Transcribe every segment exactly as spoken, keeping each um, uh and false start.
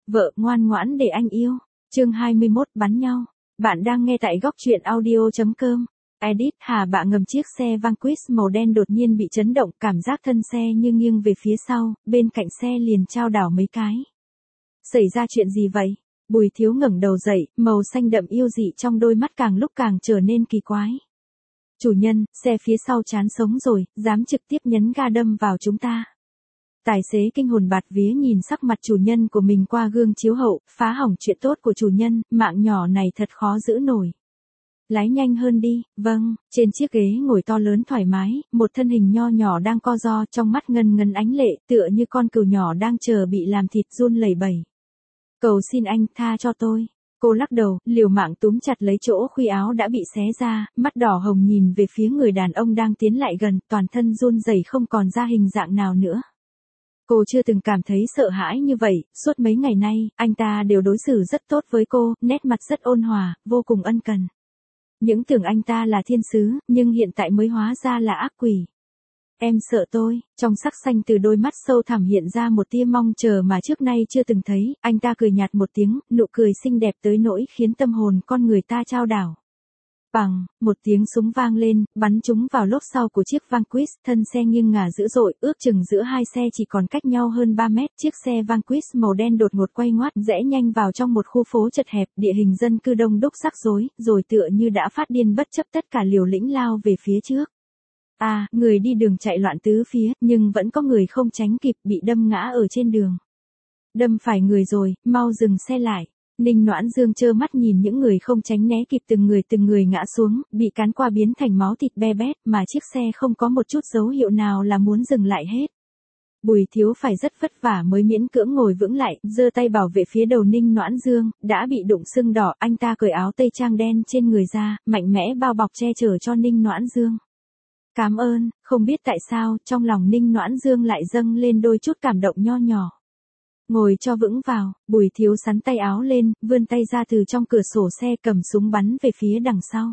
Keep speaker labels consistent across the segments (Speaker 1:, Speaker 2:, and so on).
Speaker 1: Vợ ngoan ngoãn để anh yêu. Chương hai mươi mốt bắn nhau. Bạn đang nghe tại góc truyện audio chấm com. Edit Hà Bạ ngầm chiếc xe Vanquish màu đen đột nhiên bị chấn động, cảm giác thân xe như nghiêng về phía sau, bên cạnh xe liền chao đảo mấy cái. Xảy ra chuyện gì vậy? Bùi Thiếu ngẩng đầu dậy, màu xanh đậm yêu dị trong đôi mắt càng lúc càng trở nên kỳ quái. Chủ nhân, xe phía sau chán sống rồi, dám trực tiếp nhấn ga đâm vào chúng ta. Tài xế kinh hồn bạt vía nhìn sắc mặt chủ nhân của mình qua gương chiếu hậu, phá hỏng chuyện tốt của chủ nhân, mạng nhỏ này thật khó giữ nổi. Lái nhanh hơn đi. Vâng. Trên chiếc ghế ngồi to lớn thoải mái, một thân hình nho nhỏ đang co ro, trong mắt ngân ngấn ánh lệ, tựa như con cừu nhỏ đang chờ bị làm thịt run lẩy bẩy. Cầu xin anh, tha cho tôi. Cô lắc đầu, liều mạng túm chặt lấy chỗ khuy áo đã bị xé ra, mắt đỏ hồng nhìn về phía người đàn ông đang tiến lại gần, toàn thân run rẩy không còn ra hình dạng nào nữa. Cô chưa từng cảm thấy sợ hãi như vậy, suốt mấy ngày nay, anh ta đều đối xử rất tốt với cô, nét mặt rất ôn hòa, vô cùng ân cần. Những tưởng anh ta là thiên sứ, nhưng hiện tại mới hóa ra là ác quỷ. Em sợ tôi, trong sắc xanh từ đôi mắt sâu thẳm hiện ra một tia mong chờ mà trước nay chưa từng thấy, anh ta cười nhạt một tiếng, nụ cười xinh đẹp tới nỗi khiến tâm hồn con người ta chao đảo. Bằng, một tiếng súng vang lên, bắn trúng vào lốp sau của chiếc Vanquish, thân xe nghiêng ngả dữ dội, ước chừng giữa hai xe chỉ còn cách nhau hơn ba mét, chiếc xe Vanquish màu đen đột ngột quay ngoắt, rẽ nhanh vào trong một khu phố chật hẹp, địa hình dân cư đông đúc rắc rối, rồi tựa như đã phát điên bất chấp tất cả liều lĩnh lao về phía trước. À, người đi đường chạy loạn tứ phía, nhưng vẫn có người không tránh kịp bị đâm ngã ở trên đường. Đâm phải người rồi, mau dừng xe lại. Ninh Noãn Dương trơ mắt nhìn những người không tránh né kịp từng người từng người ngã xuống, bị cán qua biến thành máu thịt be bét, mà chiếc xe không có một chút dấu hiệu nào là muốn dừng lại hết. Bùi Thiếu phải rất vất vả mới miễn cưỡng ngồi vững lại, giơ tay bảo vệ phía đầu Ninh Noãn Dương, đã bị đụng sưng đỏ, anh ta cởi áo tây trang đen trên người ra, mạnh mẽ bao bọc che chở cho Ninh Noãn Dương. Cảm ơn, không biết tại sao, trong lòng Ninh Noãn Dương lại dâng lên đôi chút cảm động nho nhỏ. Ngồi cho vững vào, Bùi Thiếu sắn tay áo lên, vươn tay ra từ trong cửa sổ xe cầm súng bắn về phía đằng sau.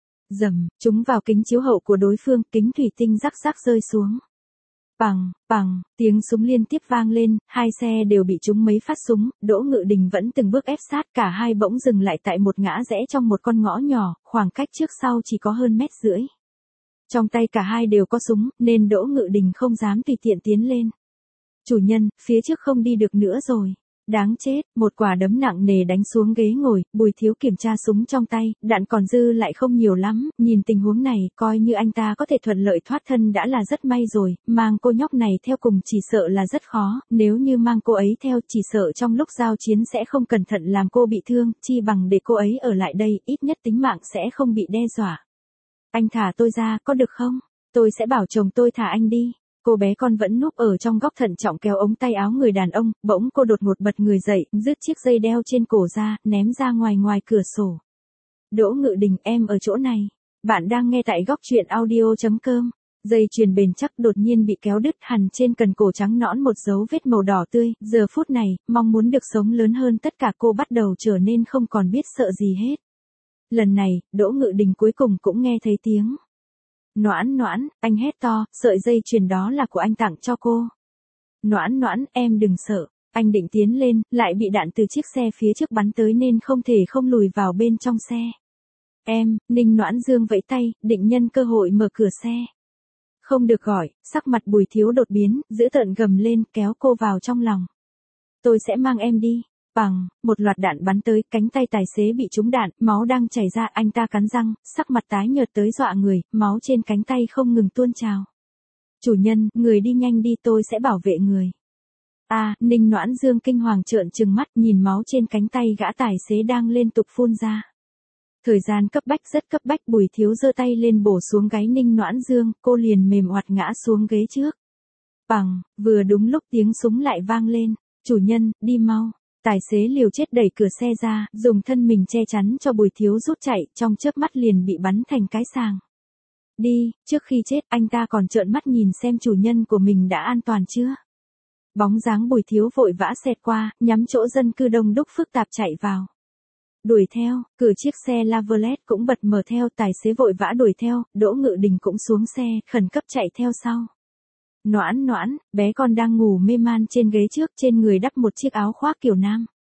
Speaker 1: Rầm, trúng vào kính chiếu hậu của đối phương, kính thủy tinh rắc rắc rơi xuống. Bằng, bằng, tiếng súng liên tiếp vang lên, hai xe đều bị trúng mấy phát súng, Đỗ Ngự Đình vẫn từng bước ép sát, cả hai bỗng dừng lại tại một ngã rẽ trong một con ngõ nhỏ, khoảng cách trước sau chỉ có hơn mét rưỡi. Trong tay cả hai đều có súng, nên Đỗ Ngự Đình không dám tùy tiện tiến lên. Chủ nhân, phía trước không đi được nữa rồi. Đáng chết, một quả đấm nặng nề đánh xuống ghế ngồi, Bùi Thiếu kiểm tra súng trong tay, đạn còn dư lại không nhiều lắm, nhìn tình huống này, coi như anh ta có thể thuận lợi thoát thân đã là rất may rồi, mang cô nhóc này theo cùng chỉ sợ là rất khó, nếu như mang cô ấy theo chỉ sợ trong lúc giao chiến sẽ không cẩn thận làm cô bị thương, chi bằng để cô ấy ở lại đây, ít nhất tính mạng sẽ không bị đe dọa. Anh thả tôi ra, có được không? Tôi sẽ bảo chồng tôi thả anh đi. Cô bé con vẫn núp ở trong góc thận trọng kéo ống tay áo người đàn ông, bỗng cô đột ngột bật người dậy, rứt chiếc dây đeo trên cổ ra, ném ra ngoài ngoài cửa sổ. Đỗ Ngự Đình, em ở chỗ này. Bạn đang nghe tại góc truyện audio chấm com. Dây chuyền bền chắc đột nhiên bị kéo đứt, hằn trên cần cổ trắng nõn một dấu vết màu đỏ tươi, giờ phút này, mong muốn được sống lớn hơn tất cả cô bắt đầu trở nên không còn biết sợ gì hết. Lần này, Đỗ Ngự Đình cuối cùng cũng nghe thấy tiếng. Noãn Noãn, anh hét to, sợi dây chuyền đó là của anh tặng cho cô. Noãn Noãn, em đừng sợ. Anh định tiến lên, lại bị đạn từ chiếc xe phía trước bắn tới nên không thể không lùi vào bên trong xe. Em, Ninh Noãn Dương vẫy tay, định nhân cơ hội mở cửa xe. Không được gọi, sắc mặt Bùi Thiếu đột biến, giữ tợn gầm lên, kéo cô vào trong lòng. Tôi sẽ mang em đi. Bằng, một loạt đạn bắn tới, cánh tay tài xế bị trúng đạn, máu đang chảy ra, anh ta cắn răng, sắc mặt tái nhợt tới dọa người, máu trên cánh tay không ngừng tuôn trào. Chủ nhân, người đi nhanh đi, tôi sẽ bảo vệ người. À, Ninh Noãn Dương kinh hoàng trợn trừng mắt, nhìn máu trên cánh tay gã tài xế đang liên tục phun ra. Thời gian cấp bách rất cấp bách, Bùi Thiếu giơ tay lên bổ xuống gáy Ninh Noãn Dương, cô liền mềm oặt ngã xuống ghế trước. Bằng, vừa đúng lúc tiếng súng lại vang lên, chủ nhân, đi mau. Tài xế liều chết đẩy cửa xe ra, dùng thân mình che chắn cho Bùi Thiếu rút chạy, trong chớp mắt liền bị bắn thành cái sàng. Đi, trước khi chết, anh ta còn trợn mắt nhìn xem chủ nhân của mình đã an toàn chưa. Bóng dáng Bùi Thiếu vội vã xẹt qua, nhắm chỗ dân cư đông đúc phức tạp chạy vào. Đuổi theo, cửa chiếc xe Laveret cũng bật mở theo, tài xế vội vã đuổi theo, Đỗ Ngự Đình cũng xuống xe, khẩn cấp chạy theo sau. Noãn Noãn, bé con đang ngủ mê man trên ghế trước, trên người đắp một chiếc áo khoác kiểu nam.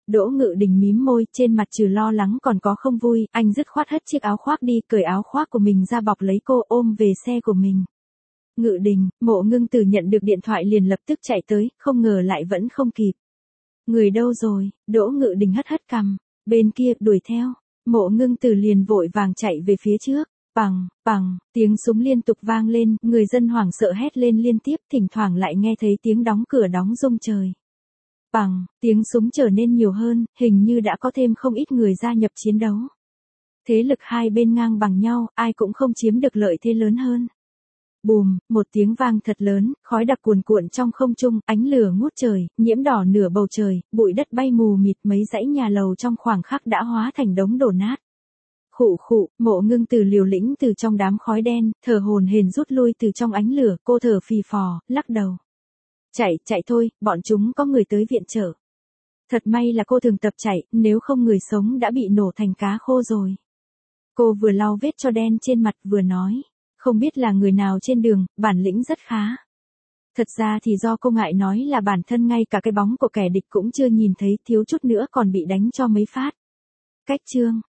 Speaker 1: Đỗ Ngự Đình mím môi, trên mặt trừ lo lắng còn có không vui, anh dứt khoát hất chiếc áo khoác đi, cởi áo khoác của mình ra bọc lấy cô, ôm về xe của mình. Ngự Đình, Mộ Ngưng Tử nhận được điện thoại liền lập tức chạy tới, không ngờ lại vẫn không kịp. Người đâu rồi? Đỗ Ngự Đình hất hất cằm, bên kia, đuổi theo. Mộ Ngưng Tử liền vội vàng chạy về phía trước. Bằng, bằng, tiếng súng liên tục vang lên, người dân hoảng sợ hét lên liên tiếp, thỉnh thoảng lại nghe thấy tiếng đóng cửa đóng rung trời. Bằng, tiếng súng trở nên nhiều hơn, hình như đã có thêm không ít người gia nhập chiến đấu. Thế lực hai bên ngang bằng nhau, ai cũng không chiếm được lợi thế lớn hơn. Bùm, một tiếng vang thật lớn, khói đặc cuồn cuộn trong không trung, ánh lửa ngút trời, nhiễm đỏ nửa bầu trời, bụi đất bay mù mịt, mấy dãy nhà lầu trong khoảng khắc đã hóa thành đống đổ nát. Khụ khụ, Mộ Ngưng Tử liều lĩnh từ trong đám khói đen, thở hổn hển rút lui từ trong ánh lửa, cô thở phì phò, lắc đầu. Chạy, chạy thôi, bọn chúng có người tới viện trợ. Thật may là cô thường tập chạy, nếu không người sống đã bị nổ thành cá khô rồi. Cô vừa lau vết cho đen trên mặt vừa nói, không biết là người nào trên đường, bản lĩnh rất khá. Thật ra thì do cô ngại nói là bản thân ngay cả cái bóng của kẻ địch cũng chưa nhìn thấy, thiếu chút nữa còn bị đánh cho mấy phát. Cách chương